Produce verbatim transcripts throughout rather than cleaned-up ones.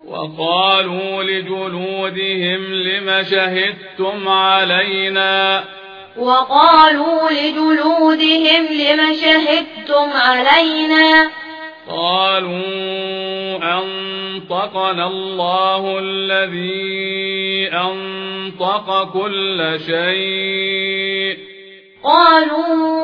وقالوا لجلودهم لم شهدتم علينا وقالوا لجلودهم لم شهدتم علينا قالوا أنطقنا الله الذي أنطق كل شيء قالوا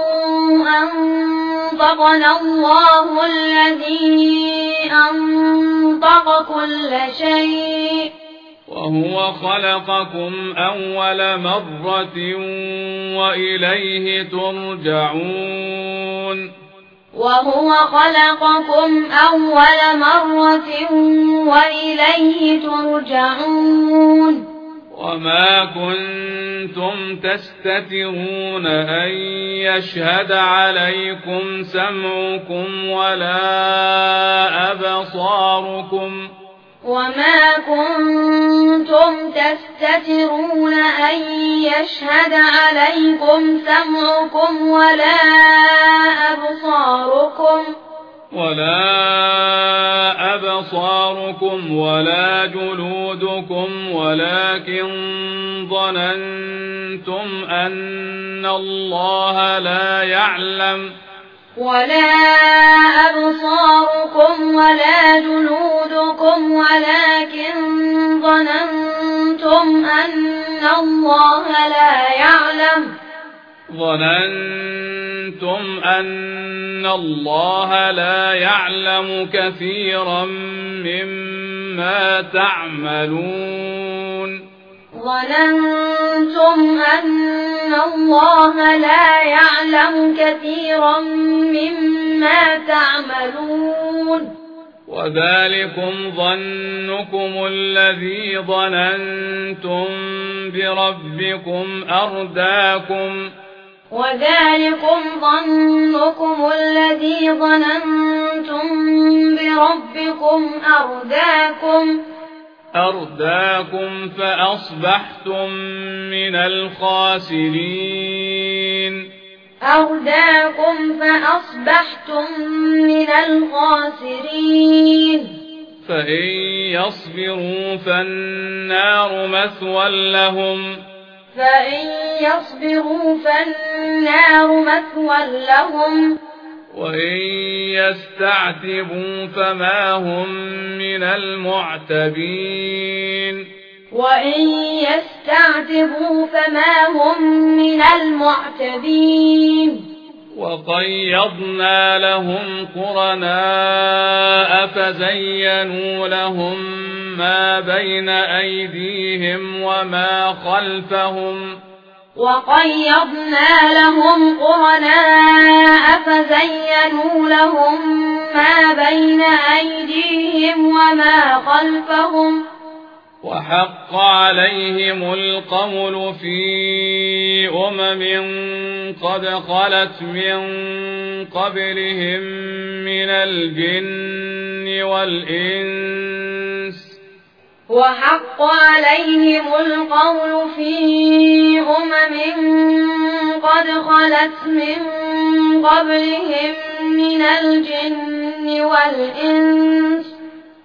أنطقنا الله الذي أنطق كل شيء وهو خلقكم أول مرة وإليه ترجعون وهو خلقكم أول مرة وإليه ترجعون وما كنتم تستترون أن يشهد عليكم سمعكم ولا أبصاركم وما كنتم تستترون أن يشهد عليكم سمعكم ولا أبصاركم ولا أبصاركم ولا جلودكم ولكن ظننتم أن الله لا يعلم ولا أبصاركم ولا جلودكم ولكن ظننتم أن الله لا يعلم ظننتم أن الله لا يعلم كثيرا مما تعملون ظننتم أن الله لا يعلم كثيرا مما تعملون وذلكم ظنكم الذي ظننتم بربكم أرداكم وذلكم ظنكم الذي ظننتم بربكم أرداكم أرداكم فأصبحتم من الخاسرين أرداكم فأصبحتم من الخاسرين فإن يصبروا فالنار مثوى لهم فإن يصبروا فالنار مثوى لهم وإن يستعتبوا فما هم من المعتبين وإن يستعتبوا فما هم من المعتبين وقيضنا لهم قرناء فزينوا لهم ما بين أيديهم وما خلفهم وقيضنا لهم قرناء فزينوا لهم ما بين أيديهم وما خلفهم وحق عليهم القول في أمم قد خلت من قبلهم من الجن والإنس وحق عليهم القول في أمم قد خلت من قبلهم من الجن والإنس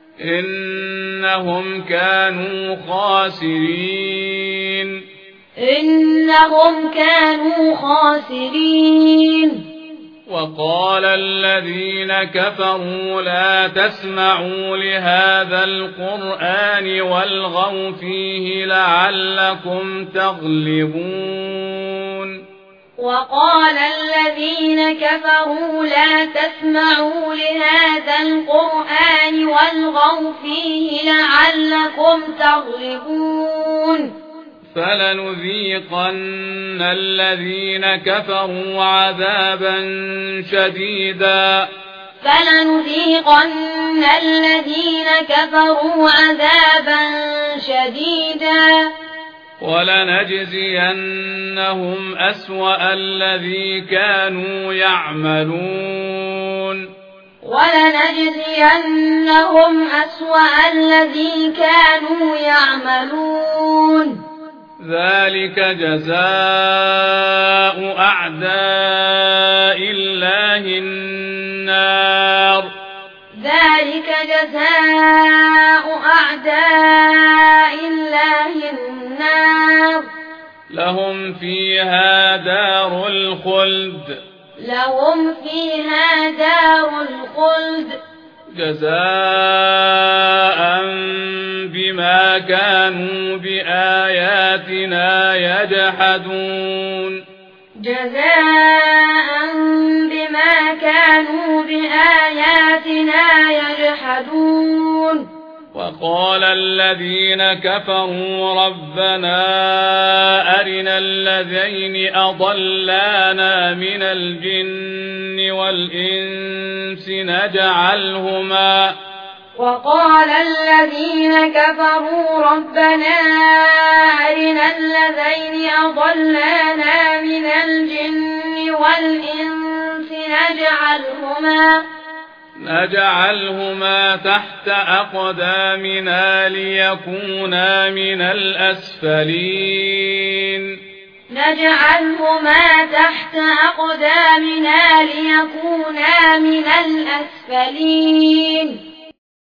إنهم كانوا خاسرين إنهم كانوا خاسرين وقال الذين كفروا لا تسمعوا لهذا القرآن والغوا فيه لعلكم تغلبون وقال الذين كفروا لا تسمعوا لهذا القرآن والغوا فيه لعلكم تغلبون فلنذيقن الذين كفروا عذابا شديدا فلنذيقن الذين كفروا عذابا شديدا ولنجزينهم أسوأ الذي كانوا يعملون ولنجزينهم أسوأ الذي كانوا يعملون ذلك جزاء أعداء الله النار ذلك جزاء أعداء الله النار لهم فيها دار الخلد لهم فيها دار الخلد جزاء بما كانوا بآياتنا يجحدون جزاء بما كانوا بآياتنا يجحدون وقال الذين كفروا ربنا أرنا الذين أضلانا من الجن والإنس نجعلهما وقال الذين كفروا ربنا أرنا الذين أضلانا من الجن والإنس نجعلهما نجعلهما تحت أقدامنا ليكونا من الأسفلين نجعلهما تحت أقدامنا ليكونا من الأسفلين